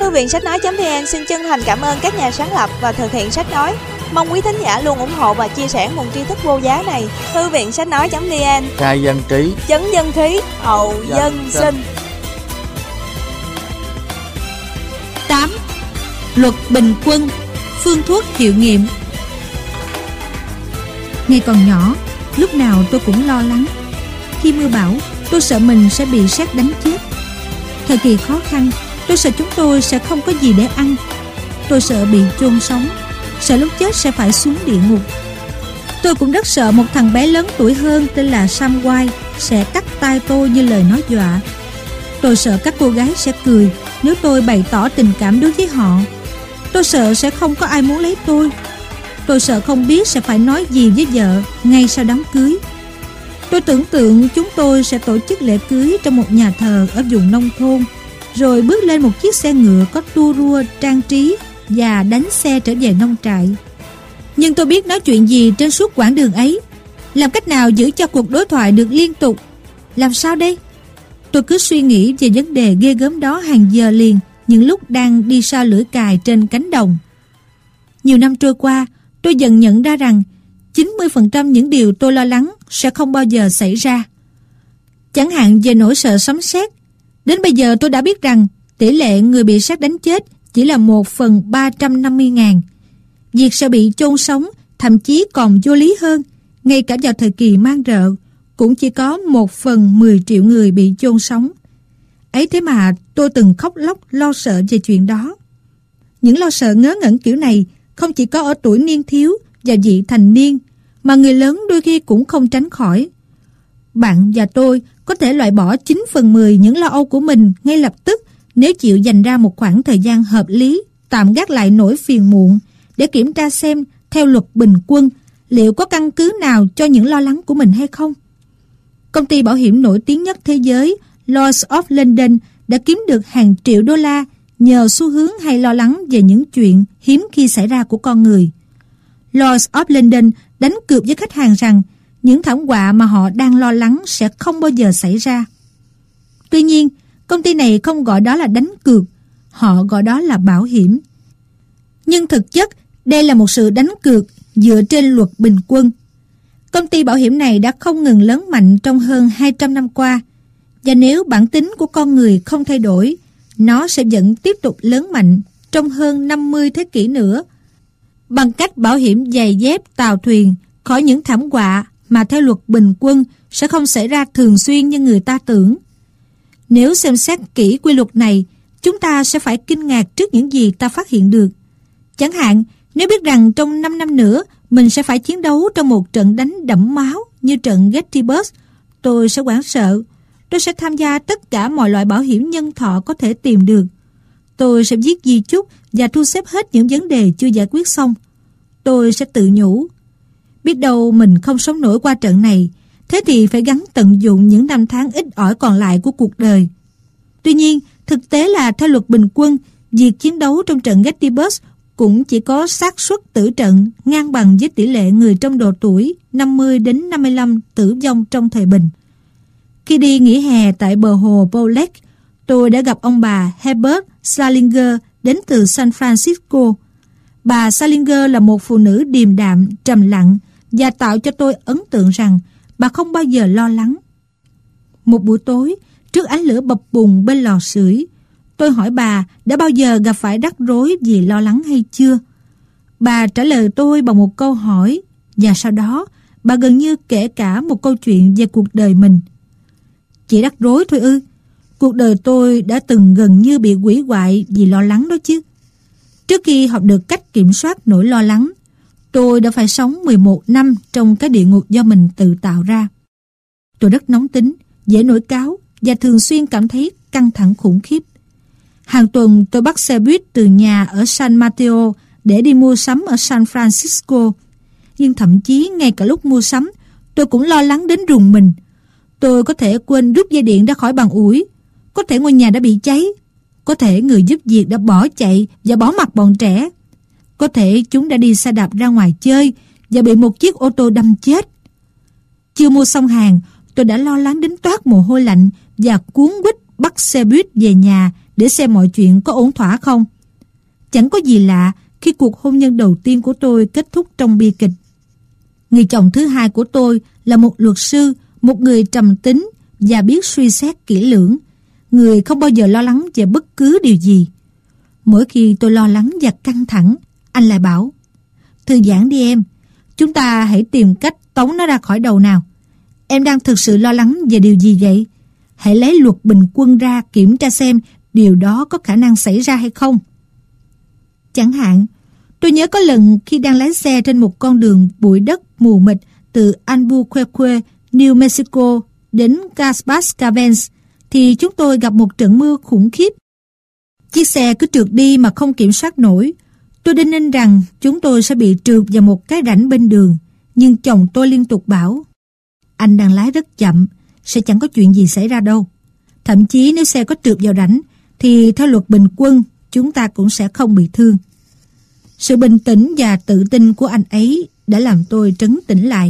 Thư viện sách nói.vn xin chân thành cảm ơn các nhà sáng lập và thực hiện sách nói. Mong quý thính giả luôn ủng hộ và chia sẻ nguồn tri thức vô giá này. Thư viện sách nói.vn, khai dân trí, chấn dân khí, hậu dân sinh. 8. Luật bình quân, phương thuốc hiệu nghiệm. Ngày còn nhỏ, lúc nào tôi cũng lo lắng. Khi mưa bão, tôi sợ mình sẽ bị sét đánh chết. Thời kỳ khó khăn, tôi sợ chúng tôi sẽ không có gì để ăn. Tôi sợ bị chôn sống, sợ lúc chết sẽ phải xuống địa ngục. Tôi cũng rất sợ một thằng bé lớn tuổi hơn tên là Sam White sẽ cắt tay tôi như lời nói dọa. Tôi sợ các cô gái sẽ cười nếu tôi bày tỏ tình cảm đối với họ. Tôi sợ sẽ không có ai muốn lấy tôi. Tôi sợ không biết sẽ phải nói gì với vợ ngay sau đám cưới. Tôi tưởng tượng chúng tôi sẽ tổ chức lễ cưới trong một nhà thờ ở vùng nông thôn, rồi bước lên một chiếc xe ngựa có tua rua trang trí và đánh xe trở về nông trại. Nhưng tôi biết nói chuyện gì trên suốt quãng đường ấy, làm cách nào giữ cho cuộc đối thoại được liên tục. Làm sao đây? Tôi cứ suy nghĩ về vấn đề ghê gớm đó hàng giờ liền, những lúc đang đi sau lưỡi cài trên cánh đồng. Nhiều năm trôi qua, tôi dần nhận ra rằng 90% những điều tôi lo lắng sẽ không bao giờ xảy ra. Chẳng hạn về nỗi sợ sấm sét. Đến bây giờ tôi đã biết rằng tỷ lệ người bị sét đánh chết chỉ là 1/350.000. Việc sẽ bị chôn sống thậm chí còn vô lý hơn. Ngay cả vào thời kỳ mang rợ, cũng chỉ có 1/10 triệu người bị chôn sống. Ấy thế mà tôi từng khóc lóc lo sợ về chuyện đó. Những lo sợ ngớ ngẩn kiểu này không chỉ có ở tuổi niên thiếu và vị thành niên, mà người lớn đôi khi cũng không tránh khỏi. Bạn và tôi có thể loại bỏ 9/10 những lo âu của mình ngay lập tức nếu chịu dành ra một khoảng thời gian hợp lý, tạm gác lại nỗi phiền muộn để kiểm tra xem theo luật bình quân liệu có căn cứ nào cho những lo lắng của mình hay không. Công ty bảo hiểm nổi tiếng nhất thế giới Lloyd's of London đã kiếm được hàng triệu đô la nhờ xu hướng hay lo lắng về những chuyện hiếm khi xảy ra của con người. Lloyd's of London đánh cược với khách hàng rằng những thảm họa mà họ đang lo lắng sẽ không bao giờ xảy ra. Tuy nhiên, công ty này không gọi đó là đánh cược, họ gọi đó là bảo hiểm. Nhưng thực chất, đây là một sự đánh cược dựa trên luật bình quân. Công ty bảo hiểm này đã không ngừng lớn mạnh trong hơn 200 năm qua, và nếu bản tính của con người không thay đổi, nó sẽ vẫn tiếp tục lớn mạnh trong hơn 50 thế kỷ nữa, bằng cách bảo hiểm giày dép tàu thuyền khỏi những thảm họa mà theo luật bình quân sẽ không xảy ra thường xuyên như người ta tưởng. Nếu xem xét kỹ quy luật này, chúng ta sẽ phải kinh ngạc trước những gì ta phát hiện được. Chẳng hạn, nếu biết rằng trong 5 năm nữa mình sẽ phải chiến đấu trong một trận đánh đẫm máu như trận Gettysburg, tôi sẽ hoảng sợ. Tôi sẽ tham gia tất cả mọi loại bảo hiểm nhân thọ có thể tìm được. Tôi sẽ viết di chúc và thu xếp hết những vấn đề chưa giải quyết xong. Tôi sẽ tự nhủ, biết đâu mình không sống nổi qua trận này, thế thì phải gắng tận dụng những năm tháng ít ỏi còn lại của cuộc đời. Tuy nhiên, thực tế là theo luật bình quân, việc chiến đấu trong trận Gettysburg cũng chỉ có xác suất tử trận ngang bằng với tỷ lệ người trong độ tuổi 50 đến 55 tử vong trong thời bình. Khi đi nghỉ hè tại bờ hồ Bow Lake, tôi đã gặp ông bà Herbert Salinger đến từ San Francisco. Bà Salinger là một phụ nữ điềm đạm, trầm lặng và tạo cho tôi ấn tượng rằng bà không bao giờ lo lắng. Một buổi tối, trước ánh lửa bập bùng bên lò sưởi, tôi hỏi bà đã bao giờ gặp phải rắc rối vì lo lắng hay chưa. Bà trả lời tôi bằng một câu hỏi, và sau đó bà gần như kể cả một câu chuyện về cuộc đời mình. Chỉ rắc rối thôi ư? Cuộc đời tôi đã từng gần như bị hủy hoại vì lo lắng đó chứ. Trước khi học được cách kiểm soát nỗi lo lắng, tôi đã phải sống 11 năm trong cái địa ngục do mình tự tạo ra. Tôi rất nóng tính, dễ nổi cáu và thường xuyên cảm thấy căng thẳng khủng khiếp. Hàng tuần tôi bắt xe buýt từ nhà ở San Mateo để đi mua sắm ở San Francisco. Nhưng thậm chí ngay cả lúc mua sắm, tôi cũng lo lắng đến rùng mình. Tôi có thể quên rút dây điện ra khỏi bàn ủi, có thể ngôi nhà đã bị cháy, có thể người giúp việc đã bỏ chạy và bỏ mặc bọn trẻ, có thể chúng đã đi xe đạp ra ngoài chơi và bị một chiếc ô tô đâm chết. Chưa mua xong hàng, tôi đã lo lắng đến toát mồ hôi lạnh và cuống quýt bắt xe buýt về nhà để xem mọi chuyện có ổn thỏa không. Chẳng có gì lạ khi cuộc hôn nhân đầu tiên của tôi kết thúc trong bi kịch. Người chồng thứ hai của tôi là một luật sư, một người trầm tính và biết suy xét kỹ lưỡng, người không bao giờ lo lắng về bất cứ điều gì. Mỗi khi tôi lo lắng và căng thẳng, anh lại bảo: thư giãn đi em, chúng ta hãy tìm cách tống nó ra khỏi đầu nào. Em đang thực sự lo lắng về điều gì vậy? Hãy lấy luật bình quân ra kiểm tra xem điều đó có khả năng xảy ra hay không. Chẳng hạn, tôi nhớ có lần khi đang lái xe trên một con đường bụi đất mù mịt từ Albuquerque, New Mexico đến Gaspascavens, thì chúng tôi gặp một trận mưa khủng khiếp. Chiếc xe cứ trượt đi mà không kiểm soát nổi. Tôi đinh ninh rằng chúng tôi sẽ bị trượt vào một cái rãnh bên đường, nhưng chồng tôi liên tục bảo: anh đang lái rất chậm, sẽ chẳng có chuyện gì xảy ra đâu. Thậm chí nếu xe có trượt vào rãnh thì theo luật bình quân chúng ta cũng sẽ không bị thương. Sự bình tĩnh và tự tin của anh ấy đã làm tôi trấn tĩnh lại.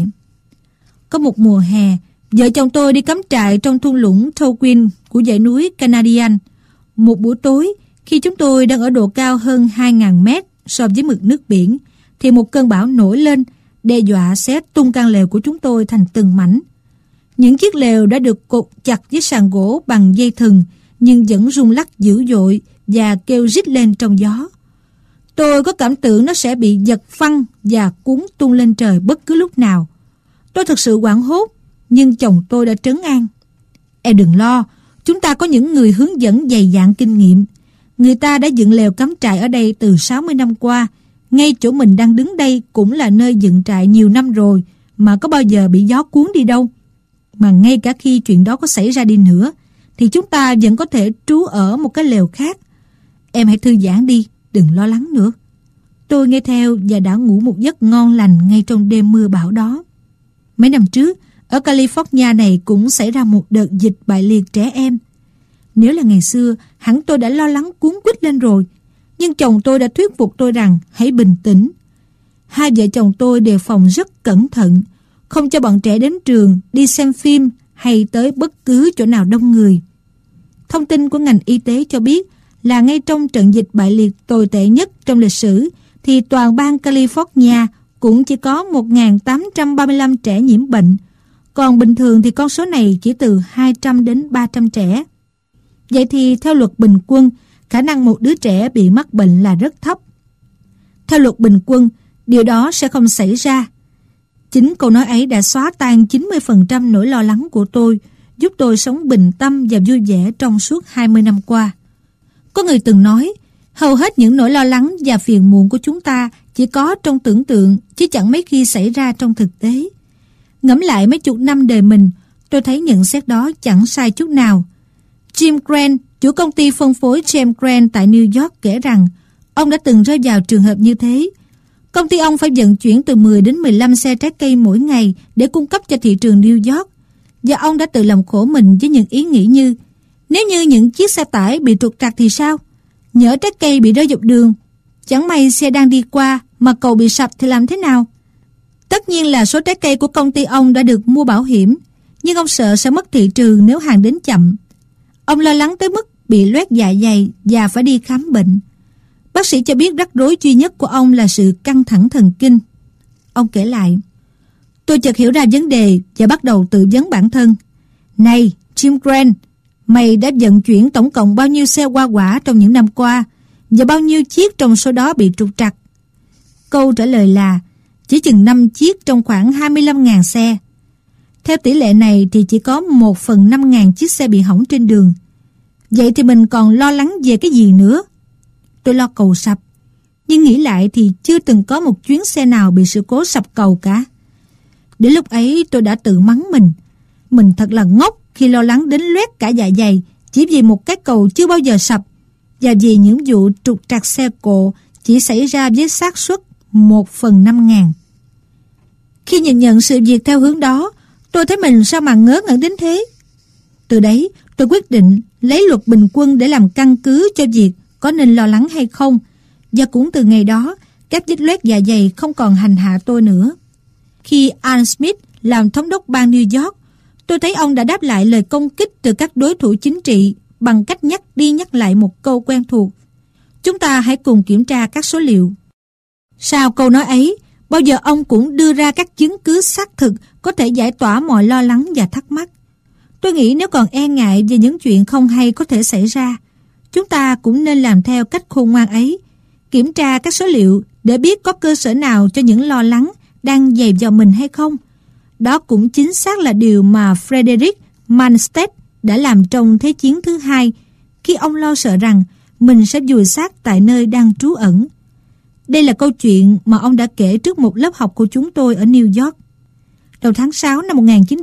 Có một mùa hè, vợ chồng tôi đi cắm trại trong thung lũng Towin của dãy núi Canadian. Một buổi tối, khi chúng tôi đang ở độ cao hơn 2.000 mét so với mực nước biển, thì một cơn bão nổi lên, đe dọa xé tung căn lều của chúng tôi thành từng mảnh. Những chiếc lều đã được cột chặt với sàn gỗ bằng dây thừng, nhưng vẫn rung lắc dữ dội và kêu rít lên trong gió. Tôi có cảm tưởng nó sẽ bị giật phăng và cuốn tung lên trời bất cứ lúc nào. Tôi thật sự hoảng hốt, nhưng chồng tôi đã trấn an: em đừng lo, chúng ta có những người hướng dẫn dày dạn kinh nghiệm. Người ta đã dựng lều cắm trại ở đây từ 60 năm qua. Ngay chỗ mình đang đứng đây cũng là nơi dựng trại nhiều năm rồi, mà có bao giờ bị gió cuốn đi đâu. Mà ngay cả khi chuyện đó có xảy ra đi nữa, thì chúng ta vẫn có thể trú ở một cái lều khác. Em hãy thư giãn đi, đừng lo lắng nữa. Tôi nghe theo và đã ngủ một giấc ngon lành ngay trong đêm mưa bão đó. Mấy năm trước, ở California này cũng xảy ra một đợt dịch bại liệt trẻ em. Nếu là ngày xưa, hẳn tôi đã lo lắng cuống quýt lên rồi. Nhưng chồng tôi đã thuyết phục tôi rằng hãy bình tĩnh. Hai vợ chồng tôi đề phòng rất cẩn thận, không cho bọn trẻ đến trường, đi xem phim hay tới bất cứ chỗ nào đông người. Thông tin của ngành y tế cho biết là ngay trong trận dịch bại liệt tồi tệ nhất trong lịch sử, thì toàn bang California cũng chỉ có 1.835 trẻ nhiễm bệnh. Còn bình thường thì con số này chỉ từ 200 đến 300 trẻ. Vậy thì theo luật bình quân, khả năng một đứa trẻ bị mắc bệnh là rất thấp. Theo luật bình quân, điều đó sẽ không xảy ra. Chính câu nói ấy đã xóa tan 90% nỗi lo lắng của tôi, giúp tôi sống bình tâm và vui vẻ trong suốt 20 năm qua. Có người từng nói, hầu hết những nỗi lo lắng và phiền muộn của chúng ta chỉ có trong tưởng tượng, chứ chẳng mấy khi xảy ra trong thực tế. Ngẫm lại mấy chục năm đời mình, tôi thấy nhận xét đó chẳng sai chút nào. Jim Grant, chủ công ty phân phối James Grant tại New York kể rằng ông đã từng rơi vào trường hợp như thế. Công ty ông phải vận chuyển từ 10 đến 15 xe trái cây mỗi ngày để cung cấp cho thị trường New York. Và ông đã tự làm khổ mình với những ý nghĩ như: nếu như những chiếc xe tải bị trục trặc thì sao? Nhỡ trái cây bị rơi dọc đường, chẳng may xe đang đi qua mà cầu bị sập thì làm thế nào? Tất nhiên là số trái cây của công ty ông đã được mua bảo hiểm, nhưng ông sợ sẽ mất thị trường nếu hàng đến chậm. Ông lo lắng tới mức bị loét dạ dày và phải đi khám bệnh. Bác sĩ cho biết rắc rối duy nhất của ông là sự căng thẳng thần kinh. Ông kể lại: tôi chợt hiểu ra vấn đề và bắt đầu tự vấn bản thân. Này, Jim Grant, mày đã vận chuyển tổng cộng bao nhiêu xe hoa quả trong những năm qua, và bao nhiêu chiếc trong số đó bị trục trặc? Câu trả lời là chỉ chừng 5 chiếc trong khoảng 25.000 xe. Theo tỷ lệ này thì chỉ có 1/5.000 chiếc xe bị hỏng trên đường. Vậy thì mình còn lo lắng về cái gì nữa? Tôi lo cầu sập, nhưng nghĩ lại thì chưa từng có một chuyến xe nào bị sự cố sập cầu cả. Đến lúc ấy tôi đã tự mắng mình. Mình thật là ngốc khi lo lắng đến loét cả dạ dày chỉ vì một cái cầu chưa bao giờ sập, và vì những vụ trục trặc xe cộ chỉ xảy ra với xác suất 1/5.000. Khi nhìn nhận sự việc theo hướng đó, tôi thấy mình sao mà ngớ ngẩn đến thế. Từ đấy tôi quyết định lấy luật bình quân để làm căn cứ cho việc có nên lo lắng hay không, và cũng từ ngày đó các vết loét dạ dày không còn hành hạ tôi nữa. Khi Al Smith làm thống đốc bang New York, tôi thấy ông đã đáp lại lời công kích từ các đối thủ chính trị bằng cách nhắc đi nhắc lại một câu quen thuộc. Chúng ta hãy cùng kiểm tra các số liệu. Sau câu nói ấy, bao giờ ông cũng đưa ra các chứng cứ xác thực có thể giải tỏa mọi lo lắng và thắc mắc. Tôi nghĩ nếu còn e ngại về những chuyện không hay có thể xảy ra, chúng ta cũng nên làm theo cách khôn ngoan ấy, kiểm tra các số liệu để biết có cơ sở nào cho những lo lắng đang dày vào mình hay không. Đó cũng chính xác là điều mà Frederick Manstedt đã làm trong Thế chiến thứ hai, khi ông lo sợ rằng mình sẽ vùi xác tại nơi đang trú ẩn. Đây là câu chuyện mà ông đã kể trước một lớp học của chúng tôi ở New York. Đầu tháng 6 năm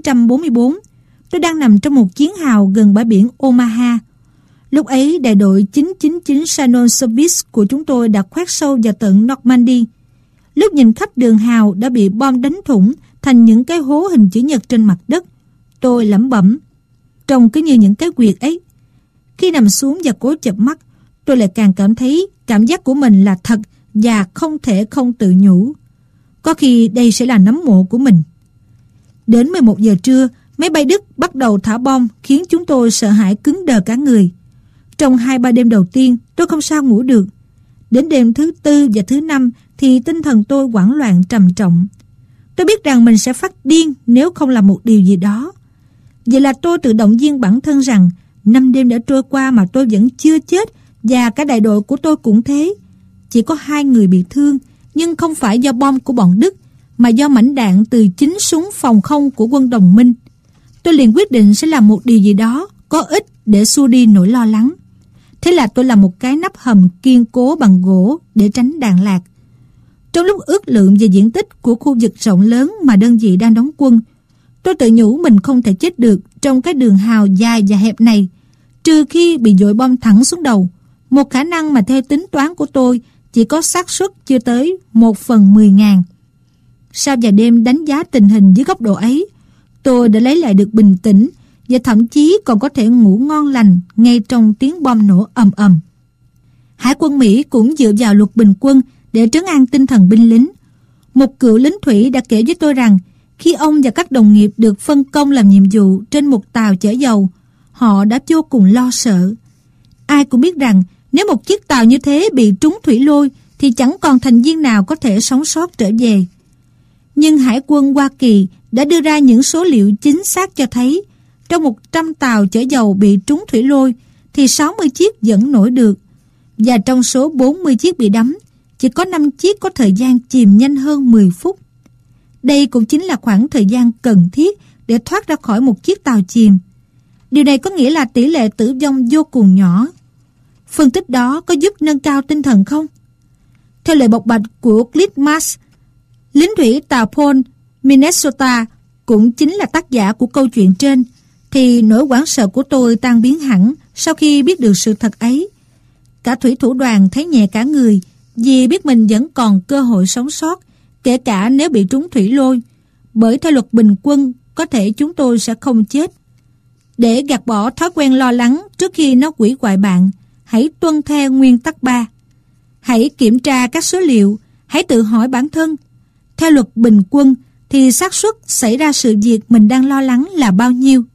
1944, tôi đang nằm trong một chiến hào gần bãi biển Omaha. Lúc ấy, đại đội 999 Shannon Service của chúng tôi đã khoét sâu vào tận Normandy. Lúc nhìn khắp đường hào đã bị bom đánh thủng thành những cái hố hình chữ nhật trên mặt đất, tôi lẩm bẩm, trông cứ như những cái quyệt ấy. Khi nằm xuống và cố chợp mắt, tôi lại càng cảm thấy cảm giác của mình là thật và không thể không tự nhủ. Có khi đây sẽ là nấm mộ của mình. Đến 11 giờ trưa, máy bay Đức bắt đầu thả bom khiến chúng tôi sợ hãi cứng đờ cả người. Trong 2-3 đêm đầu tiên, tôi không sao ngủ được. Đến đêm thứ 4 và thứ 5 thì tinh thần tôi hoảng loạn trầm trọng. Tôi biết rằng mình sẽ phát điên nếu không làm một điều gì đó. Vậy là tôi tự động viên bản thân rằng 5 đêm đã trôi qua mà tôi vẫn chưa chết, và cả đại đội của tôi cũng thế. Chỉ có 2 người bị thương, nhưng không phải do bom của bọn Đức, mà do mảnh đạn từ chính súng phòng không của quân đồng minh. Tôi liền quyết định sẽ làm một điều gì đó có ích để xua đi nỗi lo lắng. Thế là tôi làm một cái nắp hầm kiên cố bằng gỗ để tránh đạn lạc. Trong lúc ước lượng về diện tích của khu vực rộng lớn mà đơn vị đang đóng quân, tôi tự nhủ mình không thể chết được trong cái đường hào dài và hẹp này, trừ khi bị dội bom thẳng xuống đầu, một khả năng mà theo tính toán của tôi chỉ có xác suất chưa tới 1/10.000. Sau vài đêm đánh giá tình hình dưới góc độ ấy, tôi đã lấy lại được bình tĩnh và thậm chí còn có thể ngủ ngon lành ngay trong tiếng bom nổ ầm ầm. Hải quân Mỹ cũng dựa vào luật bình quân để trấn an tinh thần binh lính. Một cựu lính thủy đã kể với tôi rằng khi ông và các đồng nghiệp được phân công làm nhiệm vụ trên một tàu chở dầu, họ đã vô cùng lo sợ. Ai cũng biết rằng nếu một chiếc tàu như thế bị trúng thủy lôi thì chẳng còn thành viên nào có thể sống sót trở về. Nhưng Hải quân Hoa Kỳ đã đưa ra những số liệu chính xác cho thấy trong 100 tàu chở dầu bị trúng thủy lôi thì 60 chiếc vẫn nổi được, và trong số 40 chiếc bị đắm, chỉ có 5 chiếc có thời gian chìm nhanh hơn 10 phút. Đây cũng chính là khoảng thời gian cần thiết để thoát ra khỏi một chiếc tàu chìm. Điều này có nghĩa là tỷ lệ tử vong vô cùng nhỏ. Phân tích đó có giúp nâng cao tinh thần không? Theo lời bộc bạch của Clint Marsh, lính thủy tàu Paul, Minnesota, cũng chính là tác giả của câu chuyện trên, thì nỗi hoảng sợ của tôi tan biến hẳn sau khi biết được sự thật ấy. Cả thủy thủ đoàn thấy nhẹ cả người vì biết mình vẫn còn cơ hội sống sót, kể cả nếu bị trúng thủy lôi, bởi theo luật bình quân có thể chúng tôi sẽ không chết. Để gạt bỏ thói quen lo lắng trước khi nó hủy hoại bạn, hãy tuân theo nguyên tắc 3. Hãy kiểm tra các số liệu, hãy tự hỏi bản thân, theo luật bình quân thì xác suất xảy ra sự việc mình đang lo lắng là bao nhiêu?